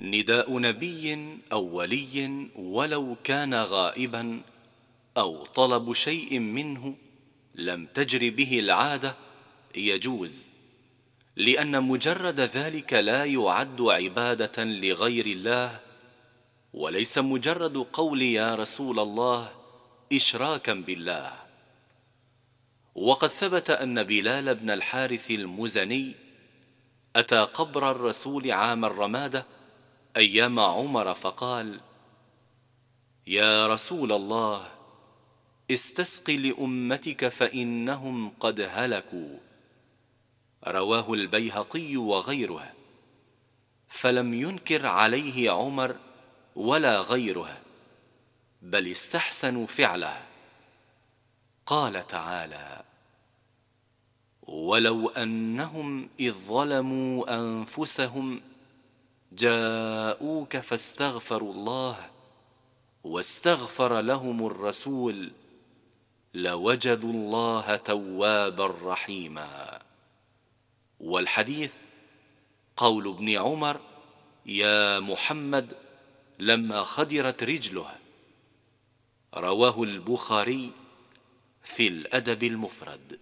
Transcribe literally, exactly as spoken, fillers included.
نداء نبي أو ولي ولو كان غائبا أو طلب شيء منه لم تجر به العادة يجوز، لأن مجرد ذلك لا يعد عبادة لغير الله، وليس مجرد قول يا رسول الله إشراكا بالله. وقد ثبت أن بلال بن الحارث المزني أتى قبر الرسول عام الرمادة أيام عمر فقال: يا رسول الله، استسق لأمتك فإنهم قد هلكوا. رواه البيهقي وغيره. فلم ينكر عليه عمر ولا غيره، بل استحسنوا فعله. قال تعالى: ولو أنهم إذ ظلموا أنفسهم جاءوك فاستغفروا الله واستغفر لهم الرسول لوجدوا الله توابا رحيما. والحديث قول ابن عمر: يا محمد، لما خدرت رجله. رواه البخاري في الأدب المفرد.